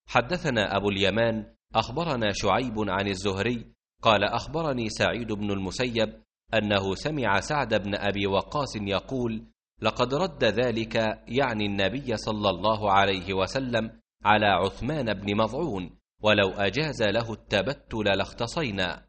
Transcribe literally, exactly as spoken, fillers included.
حدثنا أبو اليمان أخبرنا شعيب عن الزهري قال أخبرني سعيد بن المسيب أنه سمع سعد بن أبي وقاص يقول: لقد رد ذلك، يعني النبي صلى الله عليه وسلم، على عثمان بن مظعون، ولو أجاز له التبتل لاختصينا.